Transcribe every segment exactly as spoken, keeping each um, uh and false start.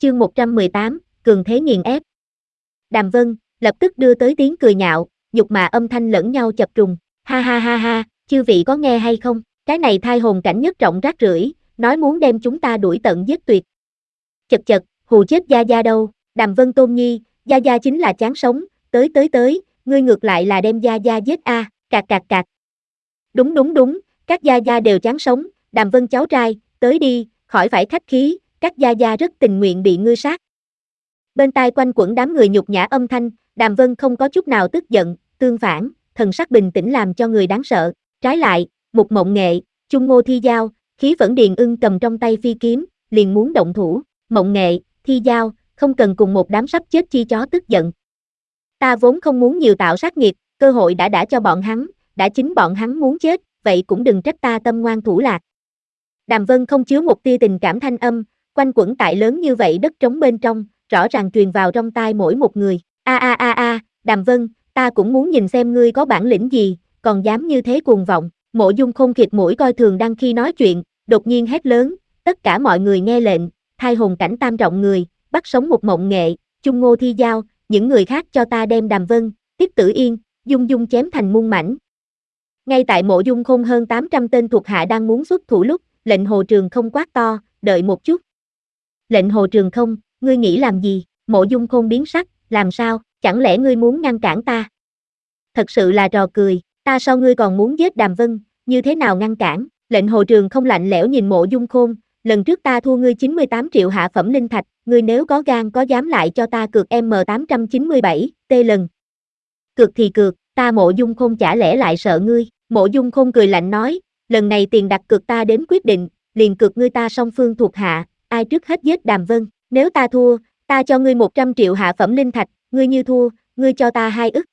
chương một trăm mười tám, cường thế nghiền ép. Đàm Vân, lập tức đưa tới tiếng cười nhạo, nhục mạ âm thanh lẫn nhau chập trùng, ha ha ha ha, chư vị có nghe hay không, cái này thai hồn cảnh nhất trọng rác rưởi, nói muốn đem chúng ta đuổi tận giết tuyệt. Chật chật, hù chết Gia Gia đâu, Đàm Vân Tôn Nhi, Gia Gia chính là chán sống, tới tới tới, ngươi ngược lại là đem Gia Gia giết a, à, cạc cạc cạc. Đúng đúng đúng, các Gia Gia đều chán sống, Đàm Vân cháu trai, tới đi, khỏi phải khách khí, các Gia Gia rất tình nguyện bị ngươi sát. Bên tai quanh quẩn đám người nhục nhã âm thanh, Đàm Vân không có chút nào tức giận, tương phản, thần sắc bình tĩnh làm cho người đáng sợ. Trái lại, Mục Mộng Nghệ, Chung Ngô Thi Giao, Khí Phẫn Điền Ưng cầm trong tay phi kiếm, liền muốn động thủ. Mộng Nghệ, Thi Giao, không cần cùng một đám sắp chết chi chó tức giận. Ta vốn không muốn nhiều tạo sát nghiệp, cơ hội đã đã cho bọn hắn, đã chính bọn hắn muốn chết, vậy cũng đừng trách ta tâm ngoan thủ lạc. Đàm Vân không chứa một tia tình cảm thanh âm, quanh quẩn tại lớn như vậy đất trống bên trong, rõ ràng truyền vào trong tai mỗi một người. A a a a, Đàm Vân, ta cũng muốn nhìn xem ngươi có bản lĩnh gì, còn dám như thế cuồng vọng. Mộ Dung Khôn khịt mũi coi thường đang khi nói chuyện, đột nhiên hét lớn, tất cả mọi người nghe lệnh, thai hồn cảnh tam trọng người, bắt sống Một Mộng Nghệ, Chung Ngô Thi Giao, những người khác cho ta đem Đàm Vân, Tiết Tử Yên, Dung Dung chém thành muôn mảnh. Ngay tại Mộ Dung Khôn hơn tám trăm tên thuộc hạ đang muốn xuất thủ lúc, lệnh Hồ Trường Không quát to, đợi một chút. Lệnh Hồ Trường Không, ngươi nghĩ làm gì? Mộ Dung Khôn biến sắc, làm sao, chẳng lẽ ngươi muốn ngăn cản ta? Thật sự là trò cười, ta sao ngươi còn muốn giết Đàm Vân, như thế nào ngăn cản? Lệnh Hồ Trường Không lạnh lẽo nhìn Mộ Dung Khôn, lần trước ta thua ngươi chín mươi tám triệu hạ phẩm linh thạch, ngươi nếu có gan có dám lại cho ta cược M tám trăm chín mươi bảy, T lần. Cược thì cược, ta Mộ Dung Khôn chả lẽ lại sợ ngươi? Mộ Dung Khôn cười lạnh nói, lần này tiền đặt cược ta đến quyết định, liền cược ngươi ta song phương thuộc hạ, ai trước hết giết Đàm Vân, nếu ta thua, ta cho ngươi một trăm triệu hạ phẩm linh thạch, ngươi như thua, ngươi cho ta hai ức.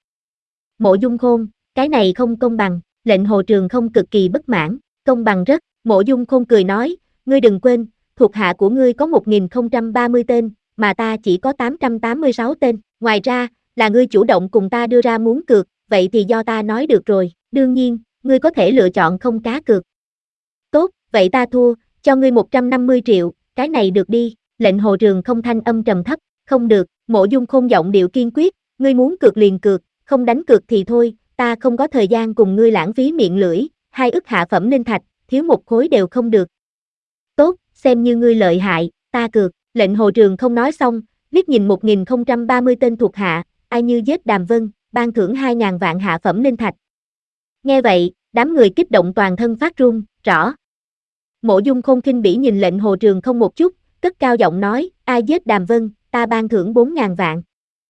Mộ Dung Khôn, cái này không công bằng, lệnh Hồ Trường Không cực kỳ bất mãn, công bằng rất, Mộ Dung Khôn cười nói, ngươi đừng quên, thuộc hạ của ngươi có một nghìn không trăm ba mươi tên, mà ta chỉ có tám trăm tám mươi sáu tên, ngoài ra, là ngươi chủ động cùng ta đưa ra muốn cược, vậy thì do ta nói được rồi, đương nhiên, ngươi có thể lựa chọn không cá cược. Tốt, vậy ta thua, cho ngươi một trăm năm mươi triệu, cái này được đi, lệnh Hồ Trường Không thanh âm trầm thấp, không được, Mộ Dung Khôn giọng điệu kiên quyết, ngươi muốn cược liền cược, không đánh cược thì thôi, ta không có thời gian cùng ngươi lãng phí miệng lưỡi, hai ức hạ phẩm linh thạch, thiếu một khối đều không được. Tốt, xem như ngươi lợi hại, ta cược, lệnh Hồ Trường Không nói xong, liếc nhìn một nghìn không trăm ba mươi tên thuộc hạ, ai như giết Đàm Vân, ban thưởng hai ngàn vạn hạ phẩm linh thạch. Nghe vậy, đám người kích động toàn thân phát run, rõ. Mộ Dung Khôn khinh bỉ nhìn lệnh Hồ Trường Không một chút, cất cao giọng nói, ai giết Đàm Vân, ta ban thưởng bốn ngàn vạn.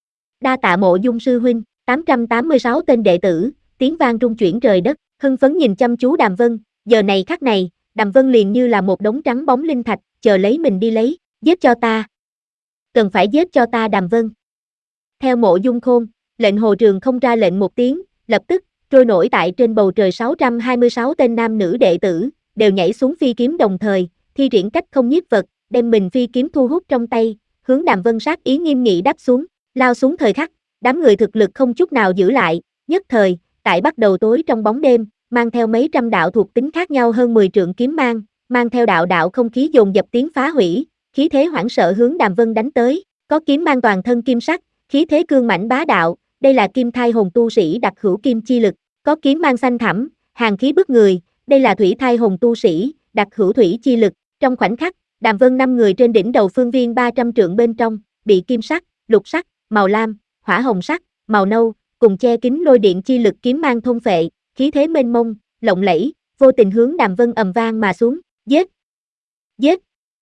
Đa tạ Mộ Dung sư huynh, tám trăm tám mươi sáu tên đệ tử, tiếng vang rung chuyển trời đất, hưng phấn nhìn chăm chú Đàm Vân, giờ này khắc này, Đàm Vân liền như là một đống trắng bóng linh thạch, chờ lấy mình đi lấy, giết cho ta. Cần phải giết cho ta Đàm Vân. Theo Mộ Dung Khôn, lệnh Hồ Trường Không ra lệnh một tiếng, lập tức, trôi nổi tại trên bầu trời sáu trăm hai mươi sáu tên nam nữ đệ tử, đều nhảy xuống phi kiếm đồng thời, thi triển cách không nhiếp vật, đem mình phi kiếm thu hút trong tay, hướng Đàm Vân sát ý nghiêm nghị đáp xuống, lao xuống thời khắc, đám người thực lực không chút nào giữ lại, nhất thời, tại bắt đầu tối trong bóng đêm, mang theo mấy trăm đạo thuộc tính khác nhau hơn mười trượng kiếm mang, mang theo đạo đạo không khí dồn dập tiếng phá hủy, khí thế hoảng sợ hướng Đàm Vân đánh tới, có kiếm mang toàn thân kim sắc, khí thế cương mãnh bá đạo, đây là kim thai hồn tu sĩ đặc hữu kim chi lực, có kiếm mang xanh thẳm, hàn khí bức người, đây là thủy thai hồn tu sĩ, đặc hữu thủy chi lực, trong khoảnh khắc, Đàm Vân năm người trên đỉnh đầu phương viên ba trăm trượng bên trong, bị kim sắc, lục sắc, màu lam, hỏa hồng sắc, màu nâu, cùng che kín lôi điện chi lực kiếm mang thôn phệ, khí thế mênh mông, lộng lẫy, vô tình hướng Đàm Vân ầm vang mà xuống, giết, giết,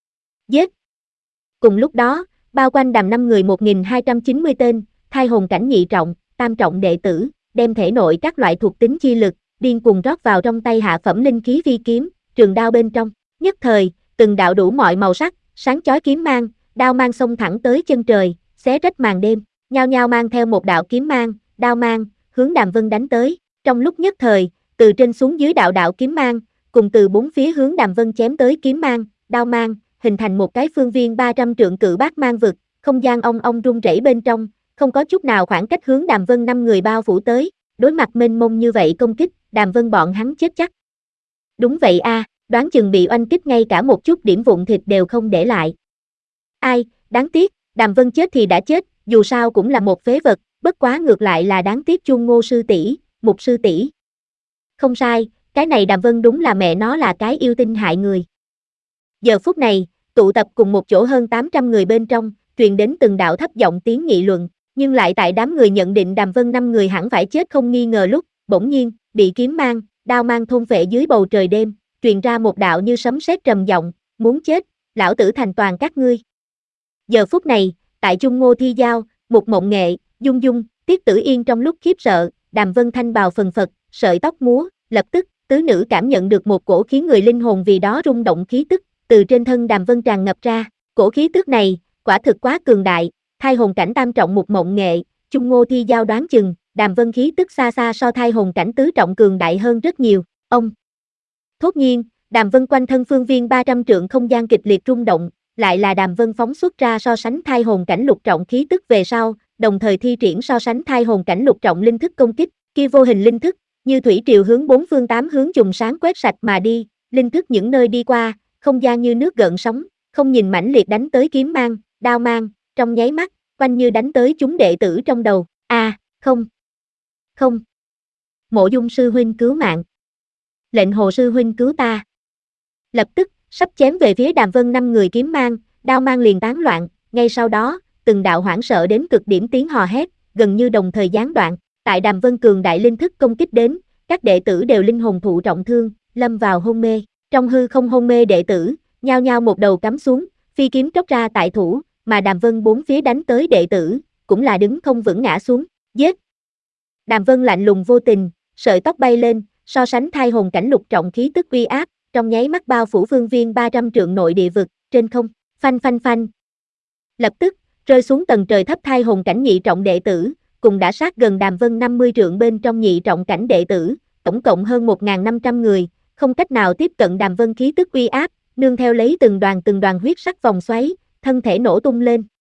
giết. Cùng lúc đó, bao quanh Đàm năm người một nghìn hai trăm chín mươi tên, thai hồn cảnh nhị trọng, tam trọng đệ tử, đem thể nội các loại thuộc tính chi lực, điên cuồng rót vào trong tay hạ phẩm linh khí phi kiếm, trường đao bên trong, nhất thời, từng đạo đủ mọi màu sắc, sáng chói kiếm mang, đao mang xông thẳng tới chân trời, xé rách màn đêm, nhao nhao mang theo một đạo kiếm mang, đao mang, hướng Đàm Vân đánh tới. Trong lúc nhất thời, từ trên xuống dưới đạo đạo kiếm mang, cùng từ bốn phía hướng Đàm Vân chém tới kiếm mang, đao mang, hình thành một cái phương viên ba trăm trượng cự bát mang vực, không gian ong ong rung rẩy bên trong, không có chút nào khoảng cách hướng Đàm Vân năm người bao phủ tới, đối mặt mênh mông như vậy công kích, Đàm Vân bọn hắn chết chắc. Đúng vậy a, à, đoán chừng bị oanh kích ngay cả một chút điểm vụn thịt đều không để lại. Ai, Đáng tiếc, Đàm Vân chết thì đã chết, dù sao cũng là một phế vật, bất quá ngược lại là đáng tiếc Chung Ngô sư tỷ, Mục sư tỷ. Không sai, cái này Đàm Vân đúng là mẹ nó là cái yêu tinh hại người. Giờ phút này, tụ tập cùng một chỗ hơn tám trăm người bên trong, truyền đến từng đạo thấp giọng tiếng nghị luận, nhưng lại tại đám người nhận định Đàm Vân năm người hẳn phải chết không nghi ngờ lúc, bỗng nhiên, bị kiếm mang, đao mang thôn phệ dưới bầu trời đêm, truyền ra một đạo như sấm sét trầm giọng, muốn chết, lão tử thành toàn các ngươi. Giờ phút này, tại Chung Ngô thi giao, Mục Mộng Nghệ, Dung Dung, Tiết Tử Yên trong lúc khiếp sợ, Đàm Vân thanh bào phần phật, sợi tóc múa, lập tức, tứ nữ cảm nhận được một cổ khiến người linh hồn vì đó rung động khí tức, từ trên thân Đàm Vân tràn ngập ra, cổ khí tức này, quả thực quá cường đại, thai hồn cảnh tam trọng Mục Mộng Nghệ, Chung Ngô thi giao đoán chừng, Đàm Vân khí tức xa xa so thai hồn cảnh tứ trọng cường đại hơn rất nhiều, ông. Thốt nhiên, Đàm Vân quanh thân phương viên ba trăm trượng không gian kịch liệt rung động, lại là Đàm Vân phóng xuất ra so sánh thai hồn cảnh lục trọng khí tức về sau, đồng thời thi triển so sánh thai hồn cảnh lục trọng linh thức công kích, kia vô hình linh thức, như thủy triều hướng bốn phương tám hướng trùng sáng quét sạch mà đi, linh thức những nơi đi qua, không gian như nước gợn sóng, không nhìn mãnh liệt đánh tới kiếm mang, đao mang, trong nháy mắt, quanh như đánh tới chúng đệ tử trong đầu, a, à, không, không, Mộ Dung sư huynh cứu mạng, Lệnh Hồ sư huynh cứu ta. Lập tức, sắp chém về phía Đàm Vân năm người kiếm mang, đao mang liền tán loạn, ngay sau đó, từng đạo hoảng sợ đến cực điểm tiếng hò hét, gần như đồng thời gián đoạn, tại Đàm Vân cường đại linh thức công kích đến, các đệ tử đều linh hồn thụ trọng thương, lâm vào hôn mê, trong hư không hôn mê đệ tử, nhao nhao một đầu cắm xuống, phi kiếm tróc ra tại thủ, mà Đàm Vân bốn phía đánh tới đệ tử, cũng là đứng không vững ngã xuống, giết. Đàm Vân lạnh lùng vô tình, sợi tóc bay lên, so sánh thai hồn cảnh lục trọng khí tức uy áp, trong nháy mắt bao phủ phương viên ba trăm trượng nội địa vực, trên không, phanh phanh phanh. Lập tức, rơi xuống tầng trời thấp thai hồn cảnh nhị trọng đệ tử, cùng đã sát gần Đàm Vân năm mươi trượng bên trong nhị trọng cảnh đệ tử, tổng cộng hơn một nghìn năm trăm người, không cách nào tiếp cận Đàm Vân khí tức uy áp, nương theo lấy từng đoàn từng đoàn huyết sắc vòng xoáy, thân thể nổ tung lên,